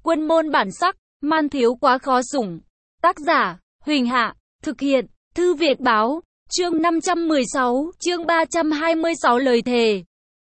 Quân môn bản sắc, man thiếu quá khó sủng. Tác giả, Huỳnh Hạ, thực hiện, Thư Việt Báo, chương 516, chương 326 lời thề.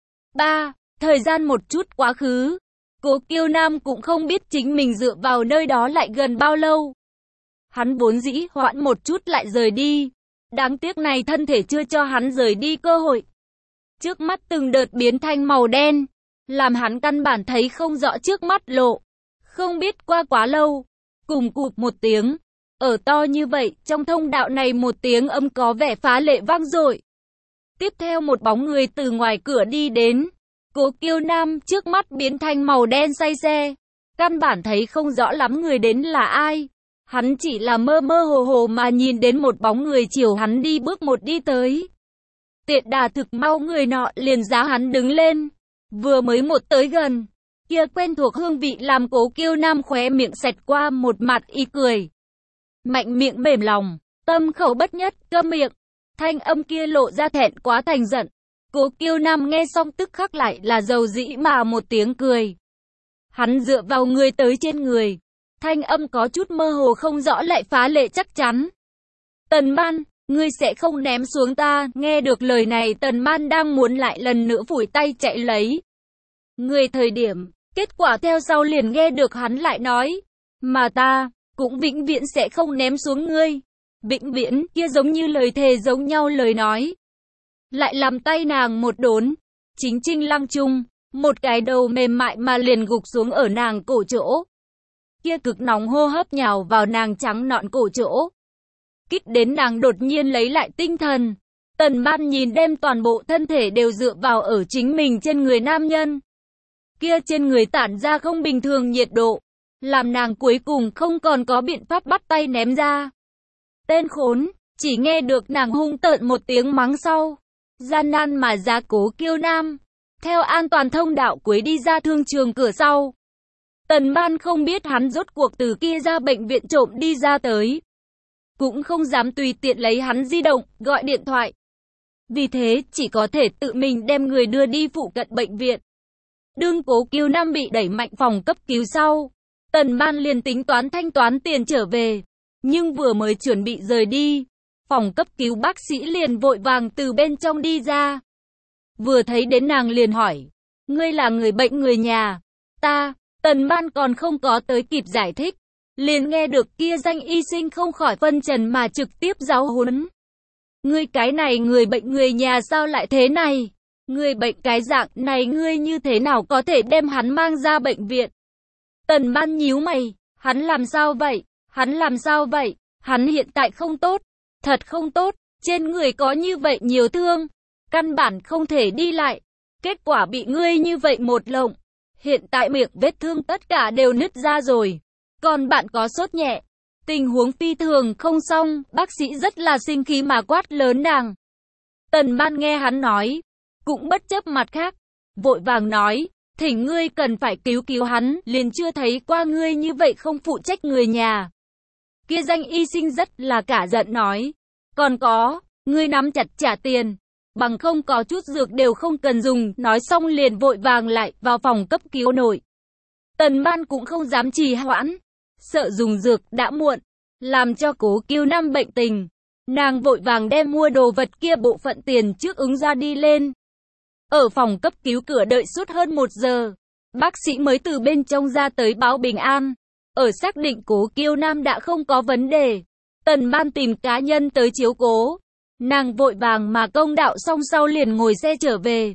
3. Thời gian một chút quá khứ. Cố Kiêu Nam cũng không biết chính mình dựa vào nơi đó lại gần bao lâu. Hắn vốn dĩ hoãn một chút lại rời đi. Đáng tiếc này thân thể chưa cho hắn rời đi cơ hội. Trước mắt từng đợt biến thành màu đen, làm hắn căn bản thấy không rõ trước mắt lộ. Không biết qua quá lâu, cùng cụp một tiếng, ở to như vậy, trong thông đạo này một tiếng âm có vẻ phá lệ vang dội. Tiếp theo một bóng người từ ngoài cửa đi đến. Cố Kiêu Nam trước mắt biến thành màu đen say xe, căn bản thấy không rõ lắm người đến là ai. Hắn chỉ là mơ mơ hồ hồ mà nhìn đến một bóng người chiều hắn đi bước một đi tới. Tiện đà thực mau người nọ liền giá hắn đứng lên. Vừa mới một tới gần, kia quen thuộc hương vị làm Cố Kiêu Nam khóe miệng xẹt qua một mặt ý cười. Mạnh miệng mềm lòng, tâm khẩu bất nhất, câm miệng. Thanh âm kia lộ ra thẹn quá thành giận. Cố Kiêu Nam nghe xong tức khắc lại là dầu dĩ mà một tiếng cười. Hắn dựa vào người tới trên người. Thanh âm có chút mơ hồ không rõ lại phá lệ chắc chắn. Tần Man, ngươi sẽ không ném xuống ta. Nghe được lời này Tần Man đang muốn lại lần nữa phủi tay chạy lấy người thời điểm. Kết quả theo sau liền nghe được hắn lại nói. Mà ta, cũng vĩnh viễn sẽ không ném xuống ngươi. Vĩnh viễn, kia giống như lời thề giống nhau lời nói. Lại làm tay nàng một đốn. Chính Trinh Lăng Trung, một cái đầu mềm mại mà liền gục xuống ở nàng cổ chỗ. Kia cực nóng hô hấp nhào vào nàng trắng nõn cổ chỗ. Kích đến nàng đột nhiên lấy lại tinh thần. Tần Man nhìn đem toàn bộ thân thể đều dựa vào ở chính mình trên người nam nhân. Kia trên người tản ra không bình thường nhiệt độ, làm nàng cuối cùng không còn có biện pháp bắt tay ném ra. Tên khốn, chỉ nghe được nàng hung tợn một tiếng mắng sau. Gian nan mà ra Cố Kiêu Nam, theo an toàn thông đạo cuối đi ra thương trường cửa sau. Tần Man không biết hắn rốt cuộc từ kia ra bệnh viện trộm đi ra tới. Cũng không dám tùy tiện lấy hắn di động, gọi điện thoại. Vì thế, chỉ có thể tự mình đem người đưa đi phụ cận bệnh viện. Đương Cố Kiêu Nam bị đẩy mạnh phòng cấp cứu sau, Tần Man liền tính toán thanh toán tiền trở về. Nhưng vừa mới chuẩn bị rời đi, phòng cấp cứu bác sĩ liền vội vàng từ bên trong đi ra. Vừa thấy đến nàng liền hỏi, ngươi là người bệnh người nhà? Ta, Tần Man còn không có tới kịp giải thích. Liền nghe được kia danh y sinh không khỏi phân trần mà trực tiếp giáo huấn. Ngươi cái này người bệnh người nhà sao lại thế này? Người bệnh cái dạng này ngươi như thế nào có thể đem hắn mang ra bệnh viện? Tần Man nhíu mày, hắn làm sao vậy? Hắn làm sao vậy? Hắn hiện tại không tốt. Thật không tốt, trên người có như vậy nhiều thương, căn bản không thể đi lại. Kết quả bị ngươi như vậy một lộng. Hiện tại miệng vết thương tất cả đều nứt ra rồi. Còn bạn có sốt nhẹ. Tình huống phi thường không xong, bác sĩ rất là sinh khí mà quát lớn nàng. Tần Man nghe hắn nói, cũng bất chấp mặt khác, vội vàng nói, thỉnh ngươi cần phải cứu cứu hắn, liền chưa thấy qua ngươi như vậy không phụ trách người nhà. Kia danh y sinh rất là cả giận nói, còn có, ngươi nắm chặt trả tiền, bằng không có chút dược đều không cần dùng, nói xong liền vội vàng lại vào phòng cấp cứu nội. Tần Man cũng không dám trì hoãn, sợ dùng dược đã muộn, làm cho Cố Kiêu Nam bệnh tình. Nàng vội vàng đem mua đồ vật kia bộ phận tiền trước ứng ra đi lên. Ở phòng cấp cứu cửa đợi suốt hơn 1 giờ, bác sĩ mới từ bên trong ra tới báo bình an. Ở xác định Cố Kiêu Nam đã không có vấn đề, Tần Man tìm cá nhân tới chiếu cố. Nàng vội vàng mà công đạo xong sau liền ngồi xe trở về.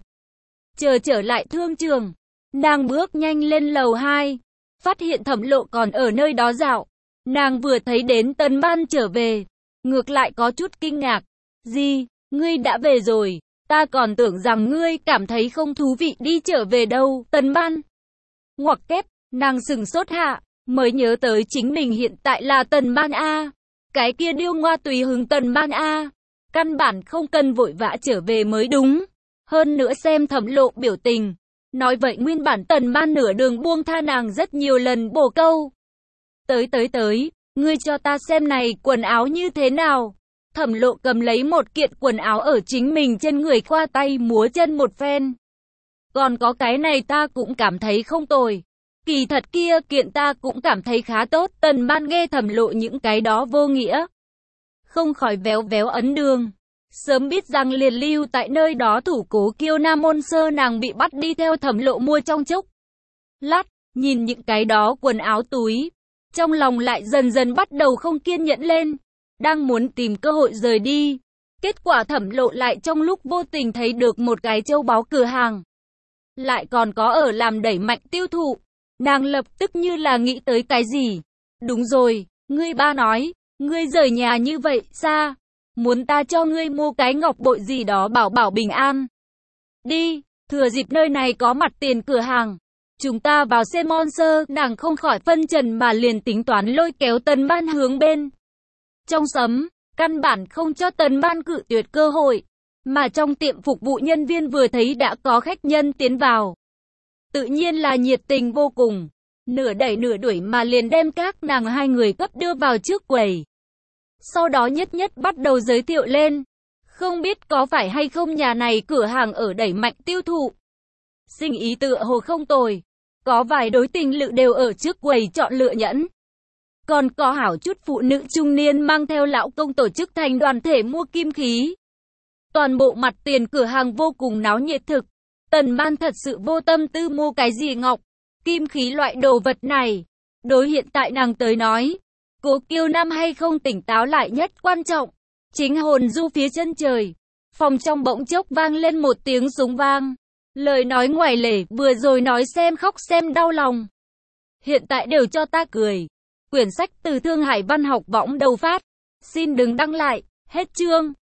Trở lại thương trường, nàng bước nhanh lên lầu 2, phát hiện Thẩm Lộ còn ở nơi đó dạo. Nàng vừa thấy đến Tần Man trở về, ngược lại có chút kinh ngạc. Gì, ngươi đã về rồi? Ta còn tưởng rằng ngươi cảm thấy không thú vị đi trở về đâu. Tần Man ngoặc kép, nàng sừng sốt hạ, mới nhớ tới chính mình hiện tại là Tần Man A. Cái kia điêu ngoa tùy hứng Tần Man A. Căn bản không cần vội vã trở về mới đúng. Hơn nữa xem Thẩm Lộ biểu tình. Nói vậy nguyên bản Tần Man nửa đường buông tha nàng rất nhiều lần bổ câu. Tới, ngươi cho ta xem này quần áo như thế nào. Thẩm Lộ cầm lấy một kiện quần áo ở chính mình trên người khoa tay múa chân một phen. Còn có cái này ta cũng cảm thấy không tồi. Kỳ thật kia kiện ta cũng cảm thấy khá tốt. Tần Ban nghe Thẩm Lộ những cái đó vô nghĩa, không khỏi véo véo ấn đường. Sớm biết rằng liền lưu tại nơi đó thủ cố Kiêu Nam Môn Sơ, nàng bị bắt đi theo Thẩm Lộ mua trong chốc lát, nhìn những cái đó quần áo túi, trong lòng lại dần dần bắt đầu không kiên nhẫn lên, đang muốn tìm cơ hội rời đi. Kết quả Thẩm Lộ lại trong lúc vô tình thấy được một cái châu báu cửa hàng, lại còn có ở làm đẩy mạnh tiêu thụ. Nàng lập tức như là nghĩ tới cái gì. Đúng rồi, ngươi ba nói, ngươi rời nhà như vậy xa, muốn ta cho ngươi mua cái ngọc bội gì đó bảo bảo bình an. Đi, thừa dịp nơi này có mặt tiền cửa hàng, chúng ta vào xem monster. Nàng không khỏi phân trần mà liền tính toán lôi kéo Tần Ban hướng bên trong sấm, căn bản không cho Tần Ban cự tuyệt cơ hội. Mà trong tiệm phục vụ nhân viên vừa thấy đã có khách nhân tiến vào, tự nhiên là nhiệt tình vô cùng, nửa đẩy nửa đuổi mà liền đem các nàng hai người cấp đưa vào trước quầy. Sau đó nhất nhất bắt đầu giới thiệu lên, không biết có phải hay không nhà này cửa hàng ở đẩy mạnh tiêu thụ, sinh ý tựa hồ không tồi, có vài đối tình lữ đều ở trước quầy chọn lựa nhẫn. Còn có hảo chút phụ nữ trung niên mang theo lão công tổ chức thành đoàn thể mua kim khí. Toàn bộ mặt tiền cửa hàng vô cùng náo nhiệt thực. Tần Ban thật sự vô tâm tư mua cái gì ngọc, kim khí loại đồ vật này. Đối hiện tại nàng tới nói, cố Kiêu Nam hay không tỉnh táo lại nhất quan trọng, chính hồn du phía chân trời. Phòng trong bỗng chốc vang lên một tiếng súng vang. Lời nói ngoài lề, vừa rồi nói xem khóc xem đau lòng, hiện tại đều cho ta cười. Quyển sách từ Thương Hải Văn học võng đầu phát. Xin đừng đăng lại. Hết chương.